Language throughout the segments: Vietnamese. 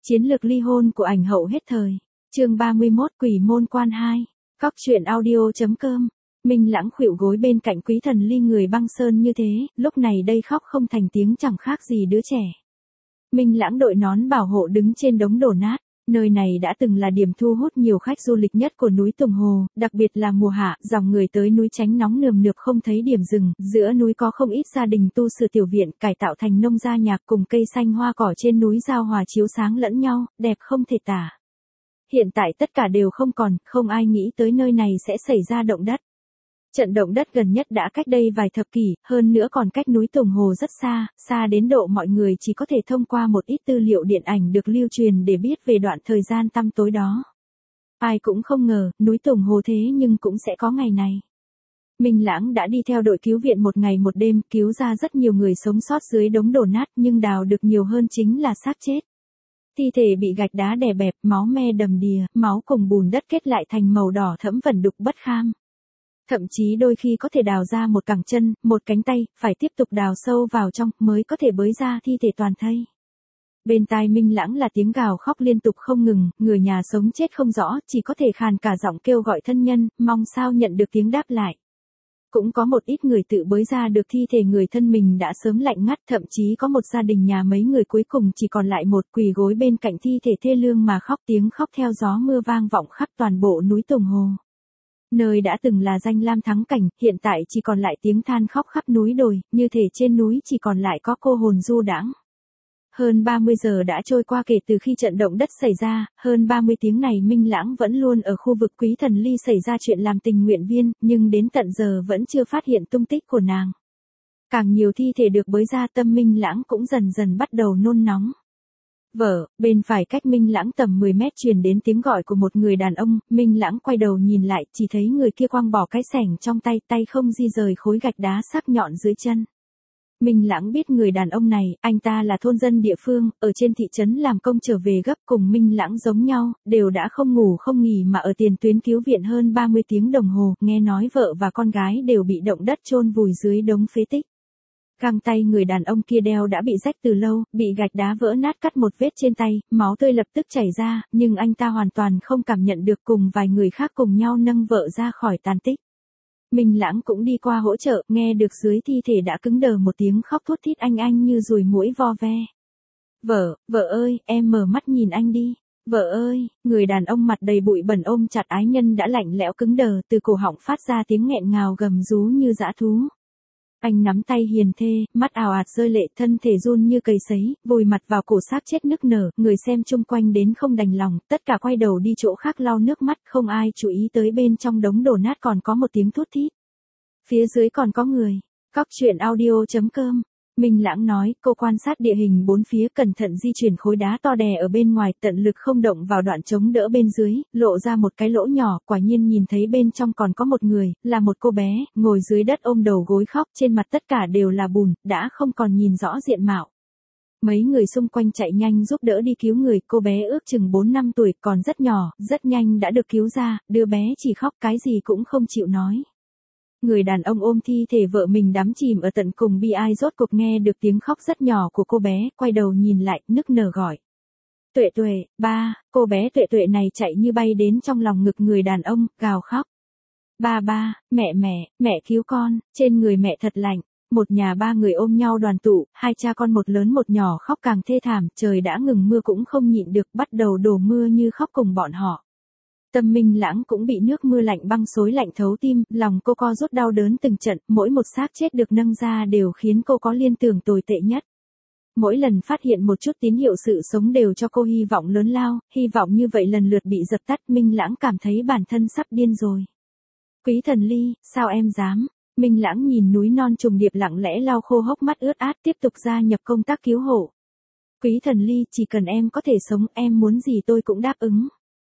Chiến lược ly hôn của ảnh hậu hết thời. Chương 31 Quỷ môn quan 2. Cóc truyện audio.com. Minh Lãng khuỵu gối bên cạnh Quý Thần Ly người băng sơn như thế, lúc này đây khóc không thành tiếng chẳng khác gì đứa trẻ. Minh Lãng đội nón bảo hộ đứng trên đống đổ nát. Nơi này đã từng là điểm thu hút nhiều khách du lịch nhất của núi Tùng Hồ, đặc biệt là mùa hạ, dòng người tới núi tránh nóng nườm nượp không thấy điểm dừng, giữa núi có không ít gia đình tu sửa tiểu viện, cải tạo thành nông gia nhạc cùng cây xanh hoa cỏ trên núi giao hòa chiếu sáng lẫn nhau, đẹp không thể tả. Hiện tại tất cả đều không còn, không ai nghĩ tới nơi này sẽ xảy ra động đất. Trận động đất gần nhất đã cách đây vài thập kỷ, hơn nữa còn cách núi Tùng Hồ rất xa, xa đến độ mọi người chỉ có thể thông qua một ít tư liệu điện ảnh được lưu truyền để biết về đoạn thời gian tăm tối đó. Ai cũng không ngờ, núi Tùng Hồ thế nhưng cũng sẽ có ngày này. Minh Lãng đã đi theo đội cứu viện một ngày một đêm, cứu ra rất nhiều người sống sót dưới đống đổ nát nhưng đào được nhiều hơn chính là xác chết. Thi thể bị gạch đá đè bẹp, máu me đầm đìa, máu cùng bùn đất kết lại thành màu đỏ thẫm vẩn đục bất kham. Thậm chí đôi khi có thể đào ra một cẳng chân, một cánh tay, phải tiếp tục đào sâu vào trong mới có thể bới ra thi thể toàn thây. Bên tai Minh Lãng là tiếng gào khóc liên tục không ngừng, người nhà sống chết không rõ, chỉ có thể khàn cả giọng kêu gọi thân nhân, mong sao nhận được tiếng đáp lại. Cũng có một ít người tự bới ra được thi thể người thân mình đã sớm lạnh ngắt, thậm chí có một gia đình nhà mấy người cuối cùng chỉ còn lại một quỳ gối bên cạnh thi thể thê lương mà khóc, tiếng khóc theo gió mưa vang vọng khắp toàn bộ núi Tùng Hồ. Nơi đã từng là danh lam thắng cảnh, hiện tại chỉ còn lại tiếng than khóc khắp núi đồi, như thể trên núi chỉ còn lại có cô hồn du đãng. Hơn 30 giờ đã trôi qua kể từ khi trận động đất xảy ra, hơn 30 tiếng này Minh Lãng vẫn luôn ở khu vực Quý Thần Ly xảy ra chuyện làm tình nguyện viên, nhưng đến tận giờ vẫn chưa phát hiện tung tích của nàng. Càng nhiều thi thể được bới ra tâm Minh Lãng cũng dần dần bắt đầu nôn nóng. Bên phải cách Minh Lãng tầm 10 mét truyền đến tiếng gọi của một người đàn ông, Minh Lãng quay đầu nhìn lại, chỉ thấy người kia quăng bỏ cái xẻng trong tay, tay không di rời khối gạch đá sắc nhọn dưới chân. Minh Lãng biết người đàn ông này, anh ta là thôn dân địa phương, ở trên thị trấn làm công trở về gấp cùng Minh Lãng giống nhau, đều đã không ngủ không nghỉ mà ở tiền tuyến cứu viện hơn 30 tiếng đồng hồ, nghe nói vợ và con gái đều bị động đất chôn vùi dưới đống phế tích. Găng tay người đàn ông kia đeo đã bị rách từ lâu, bị gạch đá vỡ nát cắt một vết trên tay, máu tươi lập tức chảy ra, nhưng anh ta hoàn toàn không cảm nhận được, cùng vài người khác cùng nhau nâng vợ ra khỏi tàn tích. Minh Lãng cũng đi qua hỗ trợ, nghe được dưới thi thể đã cứng đờ một tiếng khóc thút thít anh như ruồi muỗi vo ve. Vợ ơi, em mở mắt nhìn anh đi. Vợ ơi, người đàn ông mặt đầy bụi bẩn ôm chặt ái nhân đã lạnh lẽo cứng đờ, từ cổ họng phát ra tiếng nghẹn ngào gầm rú như dã thú. Anh nắm tay hiền thê, mắt ào ạt rơi lệ, thân thể run như cầy sấy, vùi mặt vào cổ xác chết nức nở, người xem chung quanh đến không đành lòng, tất cả quay đầu đi chỗ khác lau nước mắt, không ai chú ý tới bên trong đống đổ nát còn có một tiếng thút thít. Phía dưới còn có người. Cóc truyện audio.com. Minh Lãng nói, cô quan sát địa hình bốn phía, cẩn thận di chuyển khối đá to đè ở bên ngoài, tận lực không động vào đoạn chống đỡ bên dưới, lộ ra một cái lỗ nhỏ, quả nhiên nhìn thấy bên trong còn có một người, là một cô bé, ngồi dưới đất ôm đầu gối khóc, trên mặt tất cả đều là bùn, đã không còn nhìn rõ diện mạo. Mấy người xung quanh chạy nhanh giúp đỡ đi cứu người, cô bé ước chừng 4 năm tuổi, còn rất nhỏ, rất nhanh đã được cứu ra, đứa bé chỉ khóc cái gì cũng không chịu nói. Người đàn ông ôm thi thể vợ mình đắm chìm ở tận cùng bi ai rốt cuộc nghe được tiếng khóc rất nhỏ của cô bé, quay đầu nhìn lại, nức nở gọi. Tuệ Tuệ, ba, cô bé Tuệ Tuệ này chạy như bay đến trong lòng ngực người đàn ông, gào khóc. Ba, mẹ cứu con, trên người mẹ thật lạnh. Một nhà ba người ôm nhau đoàn tụ, hai cha con một lớn một nhỏ khóc càng thê thảm, trời đã ngừng mưa cũng không nhịn được, bắt đầu đổ mưa như khóc cùng bọn họ. Tâm Minh Lãng cũng bị nước mưa lạnh băng xối lạnh thấu tim, lòng cô co rút đau đớn từng trận, mỗi một xác chết được nâng ra đều khiến cô có liên tưởng tồi tệ nhất. Mỗi lần phát hiện một chút tín hiệu sự sống đều cho cô hy vọng lớn lao, hy vọng như vậy lần lượt bị dập tắt, Minh Lãng cảm thấy bản thân sắp điên rồi. Quý Thần Ly, sao em dám? Minh Lãng nhìn núi non trùng điệp lặng lẽ lau khô hốc mắt ướt át, tiếp tục gia nhập công tác cứu hộ. Quý Thần Ly, chỉ cần em có thể sống, em muốn gì tôi cũng đáp ứng.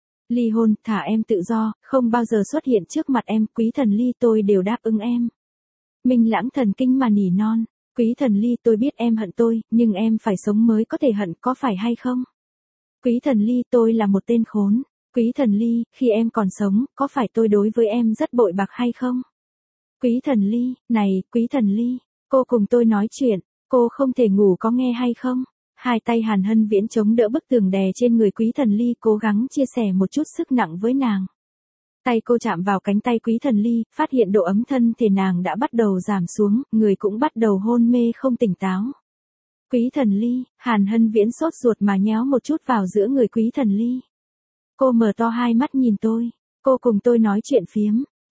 Ly hôn, thả em tự do, không bao giờ xuất hiện trước mặt em, Quý Thần Ly tôi đều đáp ứng em. Minh Lãng thần kinh mà nỉ non, Quý Thần Ly tôi biết em hận tôi, nhưng em phải sống mới có thể hận, có phải hay không? Quý Thần Ly tôi là một tên khốn, Quý Thần Ly, khi em còn sống, có phải tôi đối với em rất bội bạc hay không? Quý Thần Ly, này, Quý Thần Ly, cô cùng tôi nói chuyện, cô không thể ngủ có nghe hay không? Hai tay Hàn Hân Viễn chống đỡ bức tường đè trên người Quý Thần Ly, cố gắng chia sẻ một chút sức nặng với nàng. Tay cô chạm vào cánh tay Quý Thần Ly, phát hiện độ ấm thân thể nàng đã bắt đầu giảm xuống, người cũng bắt đầu hôn mê không tỉnh táo. Quý Thần Ly, Hàn Hân Viễn sốt ruột mà nhéo một chút vào giữa người Quý Thần Ly. Cô mở to hai mắt nhìn tôi, cô cùng tôi nói chuyện phiếm,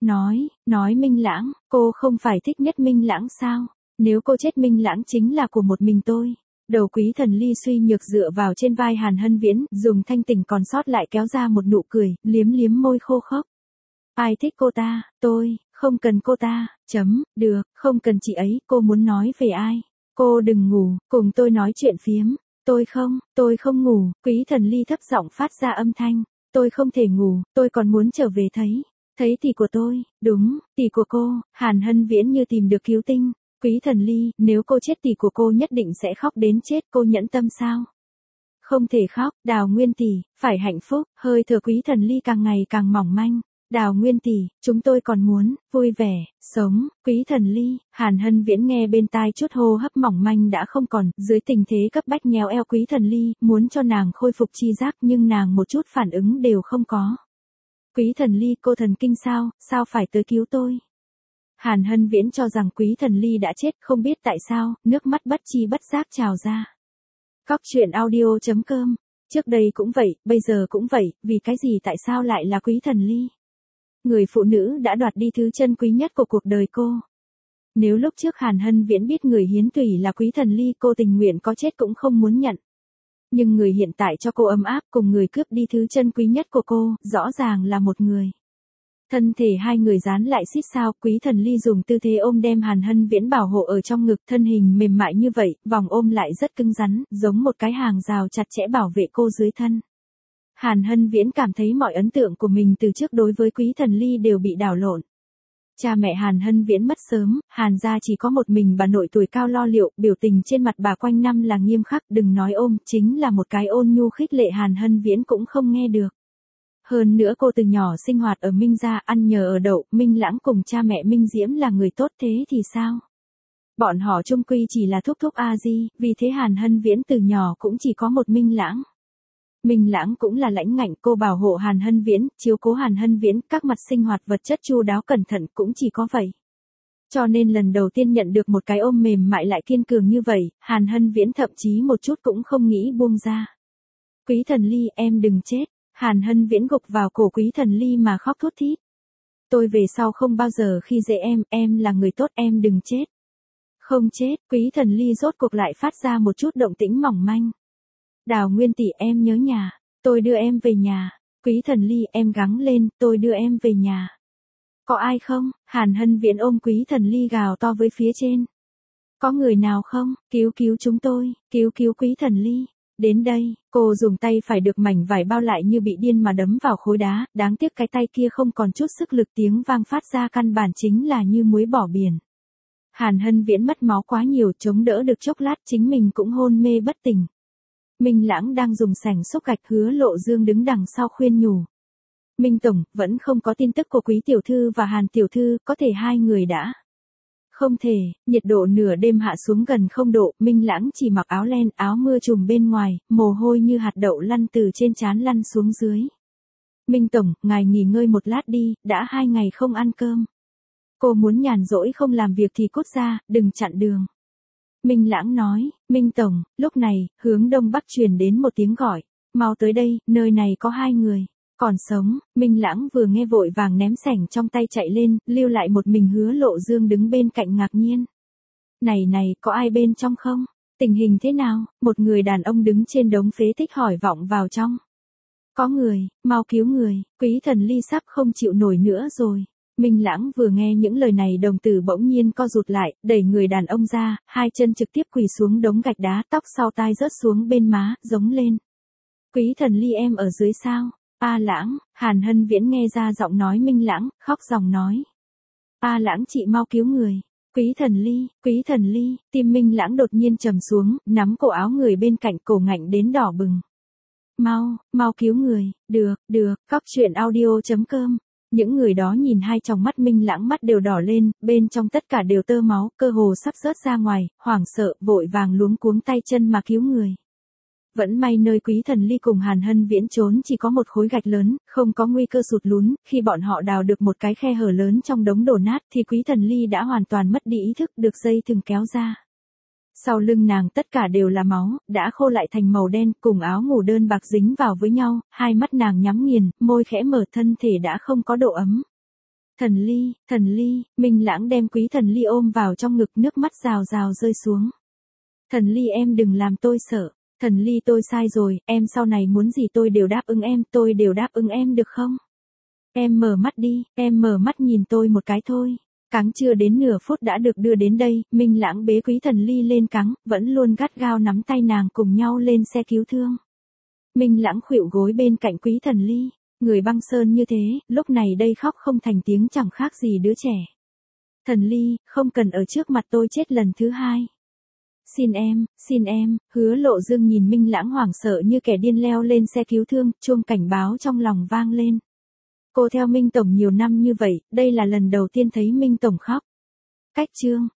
nói Minh Lãng, cô không phải thích nhất Minh Lãng sao? Nếu cô chết Minh Lãng chính là của một mình tôi. Đầu Quý Thần Ly suy nhược dựa vào trên vai Hàn Hân Viễn, dùng thanh tỉnh còn sót lại kéo ra một nụ cười, liếm môi khô khốc. Ai thích cô ta, tôi, không cần cô ta, được, không cần chị ấy, cô muốn nói về ai? Cô đừng ngủ, cùng tôi nói chuyện phiếm. Tôi không ngủ, Quý Thần Ly thấp giọng phát ra âm thanh. Tôi không thể ngủ, tôi còn muốn trở về thấy tỷ của tôi, đúng, tỷ của cô. Hàn Hân Viễn như tìm được cứu tinh. Quý Thần Ly, nếu cô chết tỷ của cô nhất định sẽ khóc đến chết, cô nhẫn tâm sao? Không thể khóc, Đào Nguyên tỷ, phải hạnh phúc. Hơi thở Quý Thần Ly càng ngày càng mỏng manh. Đào Nguyên tỷ, chúng tôi còn muốn vui vẻ, sống. Quý Thần Ly, Hàn Hân Viễn nghe bên tai chút hô hấp mỏng manh đã không còn, dưới tình thế cấp bách nhéo eo Quý Thần Ly, muốn cho nàng khôi phục chi giác nhưng nàng một chút phản ứng đều không có. Quý Thần Ly, cô thần kinh sao phải tới cứu tôi? Hàn Hân Viễn cho rằng Quý Thần Ly đã chết, không biết tại sao, nước mắt bất chi bất giác trào ra. Cóc truyện audio.com. Trước đây cũng vậy, bây giờ cũng vậy, vì cái gì tại sao lại là Quý Thần Ly? Người phụ nữ đã đoạt đi thứ chân quý nhất của cuộc đời cô. Nếu lúc trước Hàn Hân Viễn biết người hiến tủy là Quý Thần Ly, cô tình nguyện có chết cũng không muốn nhận. Nhưng người hiện tại cho cô ấm áp cùng người cướp đi thứ chân quý nhất của cô, rõ ràng là một người. Thân thể hai người dán lại xít sao, Quý Thần Ly dùng tư thế ôm đem Hàn Hân Viễn bảo hộ ở trong ngực, thân hình mềm mại như vậy, vòng ôm lại rất cứng rắn, giống một cái hàng rào chặt chẽ bảo vệ cô dưới thân. Hàn Hân Viễn cảm thấy mọi ấn tượng của mình từ trước đối với Quý Thần Ly đều bị đảo lộn. Cha mẹ Hàn Hân Viễn mất sớm, Hàn gia chỉ có một mình bà nội tuổi cao lo liệu, biểu tình trên mặt bà quanh năm là nghiêm khắc, đừng nói ôm, chính là một cái ôn nhu khích lệ Hàn Hân Viễn cũng không nghe được. Hơn nữa cô từ nhỏ sinh hoạt ở Minh gia, ăn nhờ ở đậu, Minh Lãng cùng cha mẹ Minh Diễm là người tốt, thế thì sao? Bọn họ chung quy chỉ là thúc thúc a di, vì thế Hàn Hân Viễn từ nhỏ cũng chỉ có một Minh Lãng. Minh Lãng cũng là lãnh ngạnh, cô bảo hộ Hàn Hân Viễn, chiếu cố Hàn Hân Viễn, các mặt sinh hoạt vật chất chu đáo cẩn thận, cũng chỉ có vậy. Cho nên lần đầu tiên nhận được một cái ôm mềm mại lại kiên cường như vậy, Hàn Hân Viễn thậm chí một chút cũng không nghĩ buông ra. Quý Thần Ly, em đừng chết. Hàn Hân Viễn gục vào cổ Quý Thần Ly mà khóc thút thít. Tôi về sau không bao giờ khi dễ em là người tốt, em đừng chết. Không chết, Quý Thần Ly rốt cuộc lại phát ra một chút động tĩnh mỏng manh. Đào Nguyên tỷ, em nhớ nhà, tôi đưa em về nhà. Quý Thần Ly, em gắng lên, tôi đưa em về nhà. Có ai không? Hàn Hân Viễn ôm Quý Thần Ly gào to với phía trên. Có người nào không? Cứu chúng tôi, cứu Quý Thần Ly. Đến đây, cô dùng tay phải được mảnh vải bao lại như bị điên mà đấm vào khối đá, đáng tiếc cái tay kia không còn chút sức lực, tiếng vang phát ra căn bản chính là như muối bỏ biển. Hàn Hân Viễn mất máu quá nhiều, chống đỡ được chốc lát chính mình cũng hôn mê bất tỉnh. Minh Lãng đang dùng sành xúc gạch, Hứa Lộ Dương đứng đằng sau khuyên nhủ. Minh Tổng, vẫn không có tin tức của Quý Tiểu Thư và Hàn Tiểu Thư, có thể hai người đã. Không thể, nhiệt độ nửa đêm hạ xuống gần 0 độ, Minh Lãng chỉ mặc áo len, áo mưa trùm bên ngoài, mồ hôi như hạt đậu lăn từ trên trán lăn xuống dưới. Minh Tổng, ngài nghỉ ngơi một lát đi, đã 2 ngày không ăn cơm. Cô muốn nhàn rỗi không làm việc thì cút ra, đừng chặn đường. Minh Lãng nói, Minh Tổng, lúc này, hướng đông bắc truyền đến một tiếng gọi. Mau tới đây, nơi này có 2 người. Còn sống, Minh Lãng vừa nghe vội vàng ném sảnh trong tay chạy lên, lưu lại một mình Hứa Lộ Dương đứng bên cạnh ngạc nhiên. Này, có ai bên trong không? Tình hình thế nào? Một người đàn ông đứng trên đống phế tích hỏi vọng vào trong. Có người, mau cứu người, Quý Thần Ly sắp không chịu nổi nữa rồi. Minh Lãng vừa nghe những lời này đồng tử bỗng nhiên co rụt lại, đẩy người đàn ông ra, hai chân trực tiếp quỳ xuống đống gạch đá, tóc sau tai rớt xuống bên má, giống lên. Quý Thần Ly, em ở dưới sao? A Lãng, Hàn Hân Viễn nghe ra giọng nói Minh Lãng, khóc ròng nói. A Lãng, chị mau cứu người. Quý Thần Ly, tim Minh Lãng đột nhiên trầm xuống, nắm cổ áo người bên cạnh, cổ ngạnh đến đỏ bừng. Mau cứu người, được, Cóc truyện audio.com. Những người đó nhìn hai tròng mắt Minh Lãng, mắt đều đỏ lên, bên trong tất cả đều tơ máu, cơ hồ sắp rớt ra ngoài, hoảng sợ, vội vàng luống cuống tay chân mà cứu người. Vẫn may nơi Quý Thần Ly cùng Hàn Hân Viễn trốn chỉ có một khối gạch lớn, không có nguy cơ sụt lún, khi bọn họ đào được một cái khe hở lớn trong đống đổ nát thì Quý Thần Ly đã hoàn toàn mất đi ý thức, được dây thừng kéo ra. Sau lưng nàng tất cả đều là máu, đã khô lại thành màu đen, cùng áo ngủ đơn bạc dính vào với nhau, hai mắt nàng nhắm nghiền, môi khẽ mở, thân thể đã không có độ ấm. Thần Ly, Minh Lãng đem Quý Thần Ly ôm vào trong ngực, nước mắt rào rào rơi xuống. Thần Ly em đừng làm tôi sợ, Thần Ly tôi sai rồi, em sau này muốn gì tôi đều đáp ứng em, tôi đều đáp ứng em được không? Em mở mắt đi, em mở mắt nhìn tôi một cái thôi. Cáng chưa đến nửa phút đã được đưa đến đây, Minh Lãng bế Quý Thần Ly lên cáng, vẫn luôn gắt gao nắm tay nàng cùng nhau lên xe cứu thương. Minh Lãng khuỵu gối bên cạnh Quý Thần Ly, người băng sơn như thế, lúc này đây khóc không thành tiếng, chẳng khác gì đứa trẻ. Thần Ly, không cần ở trước mặt tôi chết lần thứ hai. Xin em, Hứa Lộ Dương nhìn Minh Lãng hoảng sợ như kẻ điên leo lên xe cứu thương, chuông cảnh báo trong lòng vang lên. Cô theo Minh Tổng nhiều năm như vậy, đây là lần đầu tiên thấy Minh Tổng khóc. Cách chương